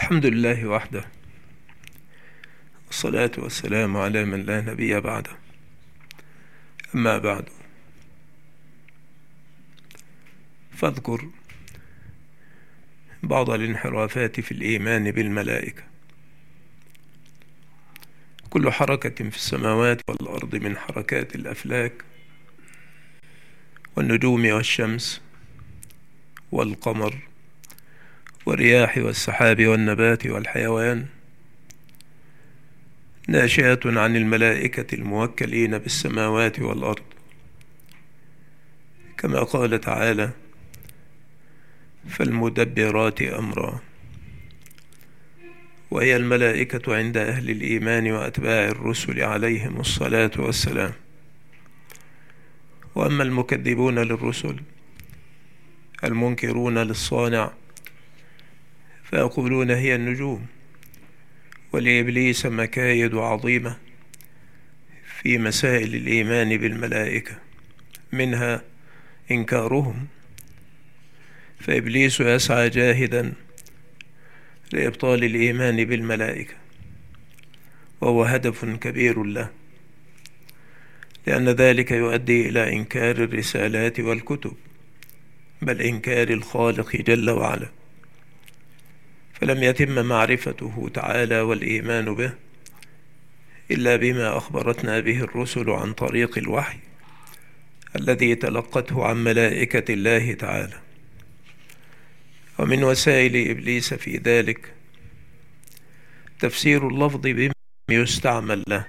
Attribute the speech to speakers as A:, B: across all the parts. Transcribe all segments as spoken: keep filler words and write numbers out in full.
A: الحمد لله وحده، والصلاة والسلام على من لا نبي بعده. أما بعد، فاذكر بعض الانحرافات في الإيمان بالملائكة. كل حركة في السماوات والأرض من حركات الأفلاك والنجوم والشمس والقمر والرياح والسحاب والنبات والحيوان ناشئة عن الملائكة الموكلين بالسماوات والأرض، كما قال تعالى: فالمدبرات أمرا. وهي الملائكة عند أهل الإيمان وأتباع الرسل عليهم الصلاة والسلام. وأما المكذبون للرسل المنكرون للصانع فيقولون هي النجوم، ولإبليس مكايد عظيمة في مسائل الإيمان بالملائكة، منها إنكارهم، فإبليس يسعى جاهدا لإبطال الإيمان بالملائكة، وهو هدف كبير له، لأن ذلك يؤدي إلى إنكار الرسالات والكتب، بل إنكار الخالق جل وعلا. فلم يتم معرفته تعالى والإيمان به إلا بما أخبرتنا به الرسل عن طريق الوحي الذي تلقته عن ملائكة الله تعالى. ومن وسائل إبليس في ذلك تفسير اللفظ بما يستعمل له،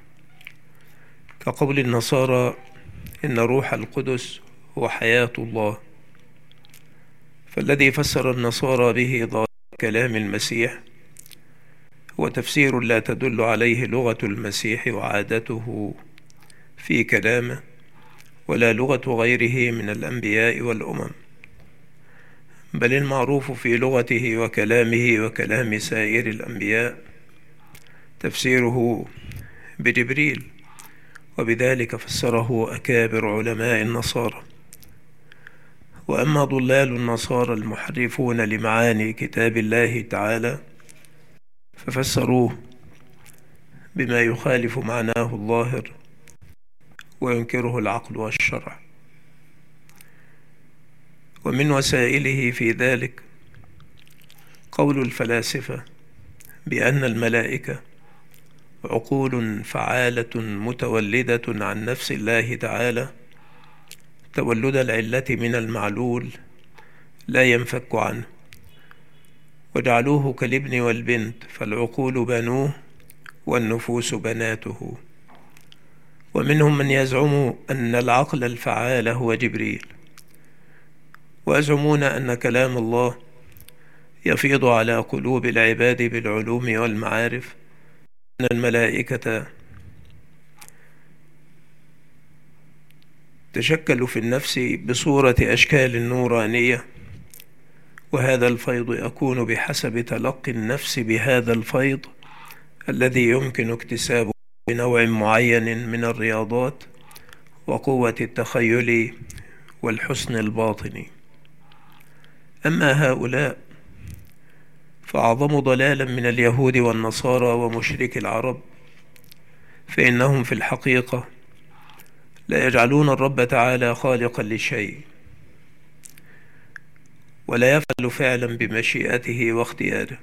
A: كقول النصارى إن روح القدس هو حياة الله، فالذي فسر النصارى به ظاهر كلام المسيح هو تفسير لا تدل عليه لغة المسيح وعادته في كلامه، ولا لغة غيره من الأنبياء والأمم، بل المعروف في لغته وكلامه وكلام سائر الأنبياء تفسيره بجبريل، وبذلك فسره أكابر علماء النصارى. وأما ضلال النصارى المحرفون لمعاني كتاب الله تعالى ففسروه بما يخالف معناه الظاهر وينكره العقل والشرع. ومن وسائله في ذلك قول الفلاسفة بأن الملائكة عقول فعالة متولدة عن نفس الله تعالى تولد العلة من المعلول لا ينفك عنه، وجعلوه كالابن والبنت، فالعقول بنوه والنفوس بناته. ومنهم من يزعم أن العقل الفعال هو جبريل، ويزعمون أن كلام الله يفيض على قلوب العباد بالعلوم والمعارف، أن الملائكة تشكل في النفس بصورة أشكال نورانية، وهذا الفيض يكون بحسب تلقي النفس بهذا الفيض الذي يمكن اكتسابه بنوع معين من الرياضات وقوة التخيل والحسن الباطني. أما هؤلاء فأعظم ضلالا من اليهود والنصارى ومشرك العرب، فإنهم في الحقيقة لا يجعلون الرب تعالى خالقا لشيء، ولا يفعل فعلا بمشيئته واختياره،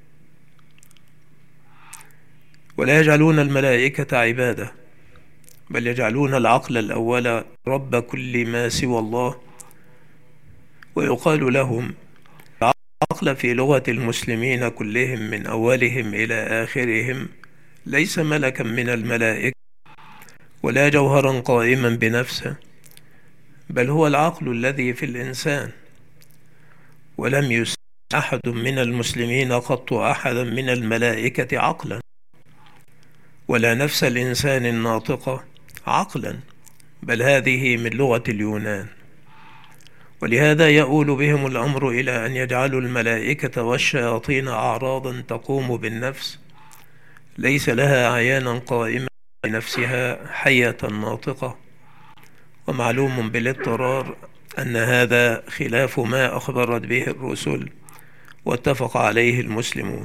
A: ولا يجعلون الملائكة عبادة، بل يجعلون العقل الأول رب كل ما سوى الله. ويقال لهم العقل في لغة المسلمين كلهم من أولهم إلى آخرهم ليس ملكا من الملائكة ولا جوهرا قائما بنفسه، بل هو العقل الذي في الإنسان. ولم يسمع أحد من المسلمين قط أحدا من الملائكة عقلا، ولا نفس الإنسان الناطقة عقلا، بل هذه من لغة اليونان. ولهذا يؤول بهم الأمر إلى أن يجعلوا الملائكة والشياطين أعراضا تقوم بالنفس ليس لها عيانا قائمة بنفسها حية ناطقة. ومعلوم بالاضطرار أن هذا خلاف ما أخبرت به الرسل واتفق عليه المسلمون.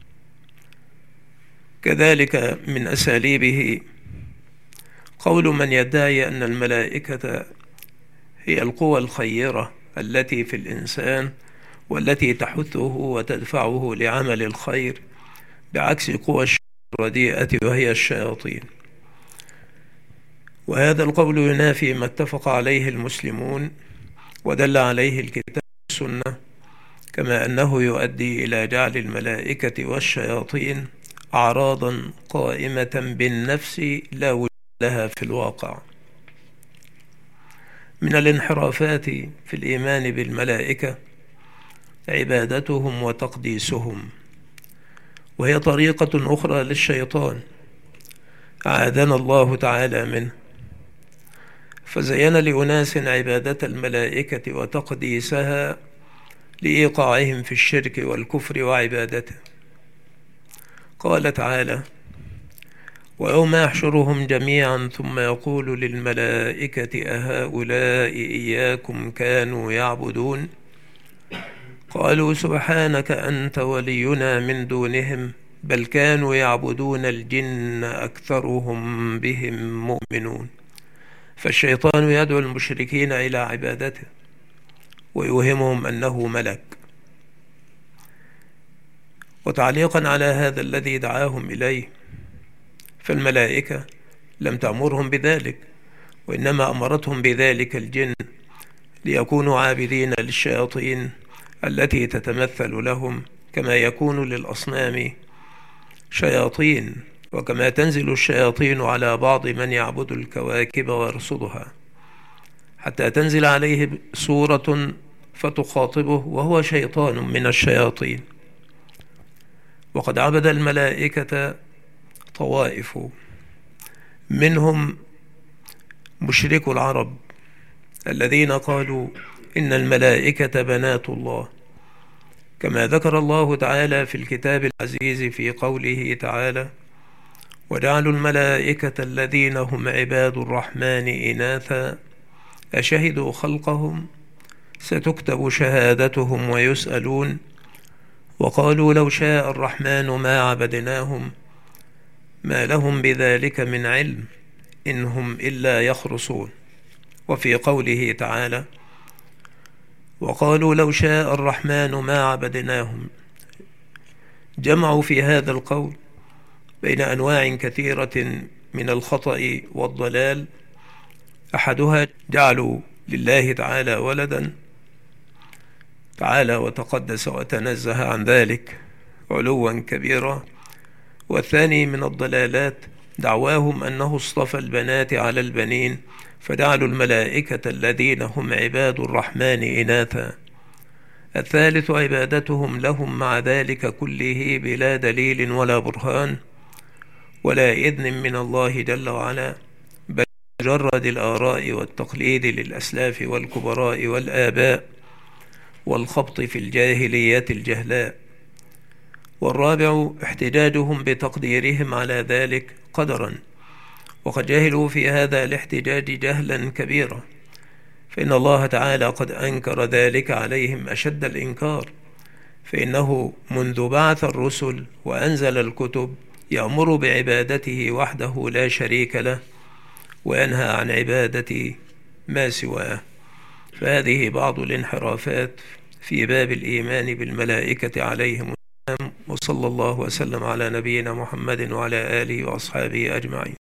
A: كذلك من أساليبه قول من يدعي أن الملائكة هي القوى الخيرة التي في الإنسان والتي تحثه وتدفعه لعمل الخير، بعكس قوى الشر الرديئة وهي الشياطين. وهذا القول ينافي ما اتفق عليه المسلمون ودل عليه الكتاب والسنة، كما أنه يؤدي إلى جعل الملائكة والشياطين أعراضا قائمة بالنفس لا وجود لها في الواقع. من الانحرافات في الإيمان بالملائكة عبادتهم وتقديسهم، وهي طريقة أخرى للشيطان أعاذنا الله تعالى منه، فزين لأناس عبادة الملائكة وتقديسها لإيقاعهم في الشرك والكفر وعبادته. قال تعالى: ويوم يحشرهم جميعا ثم يقول للملائكة أهؤلاء إياكم كانوا يعبدون قالوا سبحانك أنت ولينا من دونهم بل كانوا يعبدون الجن أكثرهم بهم مؤمنون. فالشيطان يدعو المشركين إلى عبادته ويوهمهم أنه ملك. وتعليقا على هذا الذي دعاهم إليه، فالملائكة لم تأمرهم بذلك، وإنما أمرتهم بذلك الجن ليكونوا عابدين للشياطين التي تتمثل لهم، كما يكون للأصنام شياطين، وكما تنزل الشياطين على بعض من يعبد الكواكب ويرصدها، حتى تنزل عليه صورة فتخاطبه وهو شيطان من الشياطين. وقد عبد الملائكة طوائف، منهم مشركو العرب الذين قالوا إن الملائكة بنات الله، كما ذكر الله تعالى في الكتاب العزيز في قوله تعالى: وجعلوا الملائكة الذين هم عباد الرحمن إناثا أشهدوا خلقهم ستكتب شهادتهم ويسألون وقالوا لو شاء الرحمن ما عبدناهم ما لهم بذلك من علم إن هم إلا يخرصون. وفي قوله تعالى: وقالوا لو شاء الرحمن ما عبدناهم، جمعوا في هذا القول بين أنواع كثيرة من الخطأ والضلال. أحدها جعلوا لله تعالى ولدا تعالى وتقدس وتنزه عن ذلك علوا كبيرا. والثاني من الضلالات دعواهم أنه اصطفى البنات على البنين فجعلوا الملائكة الذين هم عباد الرحمن إناثا. الثالث عبادتهم لهم مع ذلك كله بلا دليل ولا برهان ولا إذن من الله جل وعلا، بل مجرد الآراء والتقليد للأسلاف والكبراء والآباء والخبط في الجاهليات الجهلاء. والرابع احتجاجهم بتقديرهم على ذلك قدرا، وقد جهلوا في هذا الاحتجاج جهلا كبيرا، فإن الله تعالى قد أنكر ذلك عليهم أشد الإنكار، فإنه منذ بعث الرسل وأنزل الكتب يأمر بعبادته وحده لا شريك له وينهى عن عبادة ما سواه. فهذه بعض الانحرافات في باب الإيمان بالملائكة عليهم السلام، وصلى الله وسلم على نبينا محمد وعلى آله وأصحابه أجمعين.